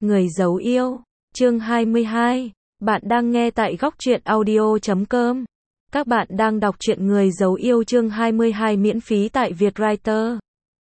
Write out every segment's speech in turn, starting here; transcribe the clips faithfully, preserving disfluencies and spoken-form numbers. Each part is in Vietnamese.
Người giấu yêu, chương hai mươi hai. Bạn đang nghe tại góc truyện audio chấm com. Các bạn đang đọc truyện Người giấu yêu chương hai mươi hai miễn phí tại Vietwriter.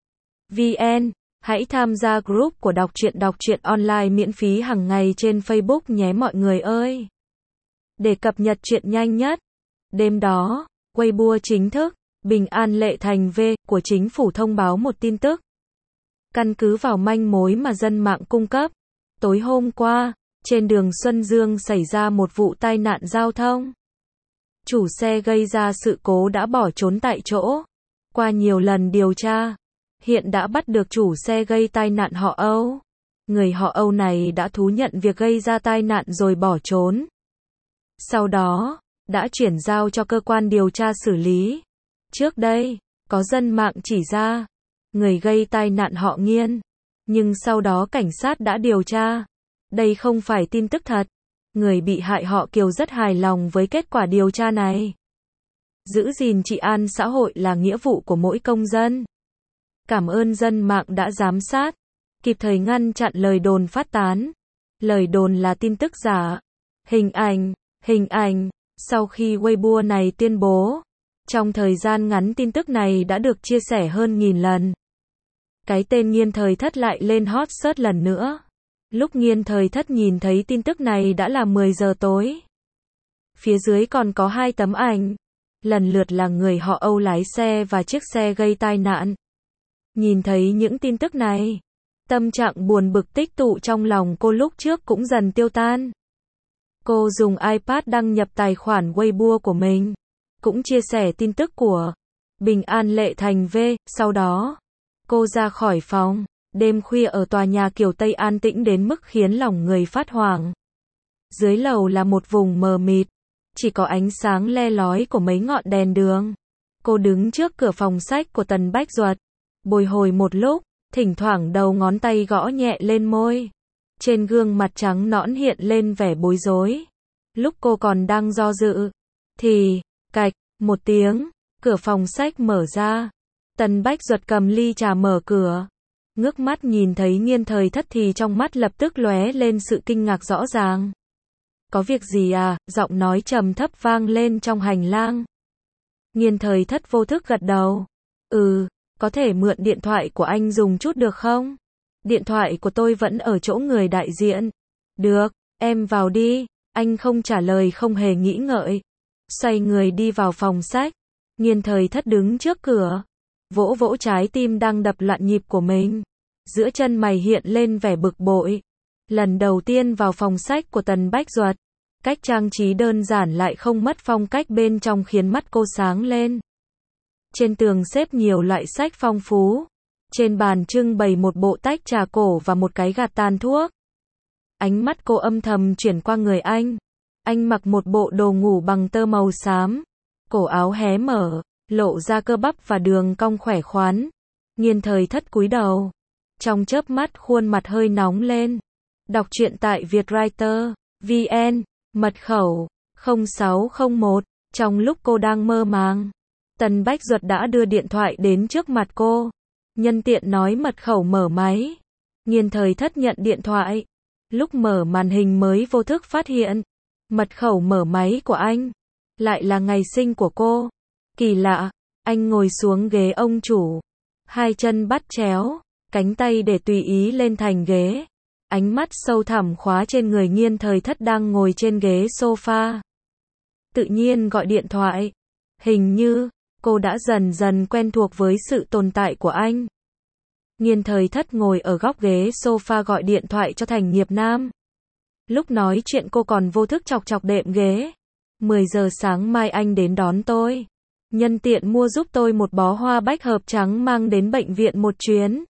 vê en. Hãy tham gia group của đọc truyện đọc truyện online miễn phí hàng ngày trên Facebook nhé mọi người ơi. Để cập nhật truyện nhanh nhất. Đêm đó, Weibo chính thức, Bình An Lệ Thành V của chính phủ thông báo một tin tức. Căn cứ vào manh mối mà dân mạng cung cấp, tối hôm qua, trên đường Xuân Dương xảy ra một vụ tai nạn giao thông. Chủ xe gây ra sự cố đã bỏ trốn tại chỗ. Qua nhiều lần điều tra, hiện đã bắt được chủ xe gây tai nạn họ Âu. Người họ Âu này đã thú nhận việc gây ra tai nạn rồi bỏ trốn. Sau đó, đã chuyển giao cho cơ quan điều tra xử lý. Trước đây, có dân mạng chỉ ra, người gây tai nạn họ Nghiên. Nhưng sau đó cảnh sát đã điều tra. Đây không phải tin tức thật. Người bị hại họ Kiều rất hài lòng với kết quả điều tra này. Giữ gìn trị an xã hội là nghĩa vụ của mỗi công dân. Cảm ơn dân mạng đã giám sát, kịp thời ngăn chặn lời đồn phát tán. Lời đồn là tin tức giả. Hình ảnh, hình ảnh, sau khi Weibo này tuyên bố, trong thời gian ngắn tin tức này đã được chia sẻ hơn nghìn lần. Cái tên Nghiên Thời Thất lại lên hot search lần nữa. Lúc Nghiên Thời Thất nhìn thấy tin tức này đã là mười giờ tối. Phía dưới còn có hai tấm ảnh. Lần lượt là người họ Âu lái xe và chiếc xe gây tai nạn. Nhìn thấy những tin tức này, tâm trạng buồn bực tích tụ trong lòng cô lúc trước cũng dần tiêu tan. Cô dùng iPad đăng nhập tài khoản Weibo của mình, cũng chia sẻ tin tức của Bình An Lệ Thành V. Sau đó, cô ra khỏi phòng. Đêm khuya ở tòa nhà kiểu Tây an tĩnh đến mức khiến lòng người phát hoảng. Dưới lầu là một vùng mờ mịt, chỉ có ánh sáng le lói của mấy ngọn đèn đường. Cô đứng trước cửa phòng sách của Tần Bách Duật, bồi hồi một lúc, thỉnh thoảng đầu ngón tay gõ nhẹ lên môi. Trên gương mặt trắng nõn hiện lên vẻ bối rối. Lúc cô còn đang do dự, thì, cạch, một tiếng, cửa phòng sách mở ra. Tần Bách Duật cầm ly trà mở cửa. Ngước mắt nhìn thấy Nghiên Thời Thất thì trong mắt lập tức lóe lên sự kinh ngạc rõ ràng. Có việc gì à? Giọng nói trầm thấp vang lên trong hành lang. Nghiên Thời Thất vô thức gật đầu. Ừ, có thể mượn điện thoại của anh dùng chút được không? Điện thoại của tôi vẫn ở chỗ người đại diện. Được, em vào đi. Anh không trả lời không hề nghĩ ngợi. Xoay người đi vào phòng sách. Nghiên Thời Thất đứng trước cửa. Vỗ vỗ trái tim đang đập loạn nhịp của mình. Giữa chân mày hiện lên vẻ bực bội. Lần đầu tiên vào phòng sách của Tần Bách Duật, cách trang trí đơn giản lại không mất phong cách bên trong khiến mắt cô sáng lên. Trên tường xếp nhiều loại sách phong phú. Trên bàn trưng bày một bộ tách trà cổ và một cái gạt tàn thuốc. Ánh mắt cô âm thầm chuyển qua người anh. Anh mặc một bộ đồ ngủ bằng tơ màu xám. Cổ áo hé mở, lộ ra cơ bắp và đường cong khỏe khoắn. Nghiên Thời Thất cúi đầu. Trong chớp mắt khuôn mặt hơi nóng lên. Đọc truyện tại Vietwriter. vê en. Mật khẩu không sáu không một. Trong lúc cô đang mơ màng, Tần Bách Duật đã đưa điện thoại đến trước mặt cô. Nhân tiện nói mật khẩu mở máy. Nghiên Thời Thất nhận điện thoại. Lúc mở màn hình mới vô thức phát hiện, mật khẩu mở máy của anh lại là ngày sinh của cô. Kỳ lạ, anh ngồi xuống ghế ông chủ, hai chân bắt chéo, cánh tay để tùy ý lên thành ghế. Ánh mắt sâu thẳm khóa trên người Nghiên Thời Thất đang ngồi trên ghế sofa. Tự nhiên gọi điện thoại. Hình như, cô đã dần dần quen thuộc với sự tồn tại của anh. Nghiên Thời Thất ngồi ở góc ghế sofa gọi điện thoại cho Thành Nghiệp Nam. Lúc nói chuyện cô còn vô thức chọc chọc đệm ghế. mười giờ sáng mai anh đến đón tôi. Nhân tiện mua giúp tôi một bó hoa bách hợp trắng mang đến bệnh viện một chuyến.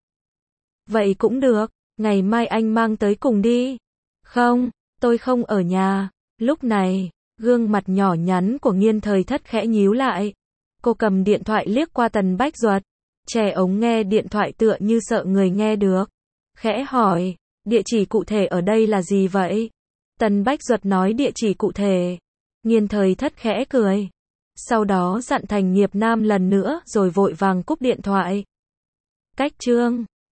Vậy cũng được, ngày mai anh mang tới cùng đi. Không, tôi không ở nhà. Lúc này, gương mặt nhỏ nhắn của Nghiên Thời Thất khẽ nhíu lại. Cô cầm điện thoại liếc qua Tần Bách Duật. Che ống nghe điện thoại tựa như sợ người nghe được. Khẽ hỏi, địa chỉ cụ thể ở đây là gì vậy? Tần Bách Duật nói địa chỉ cụ thể. Nghiên Thời Thất khẽ cười. Sau đó dặn Thành Nghiệp Nam lần nữa rồi vội vàng cúp điện thoại. Cách chương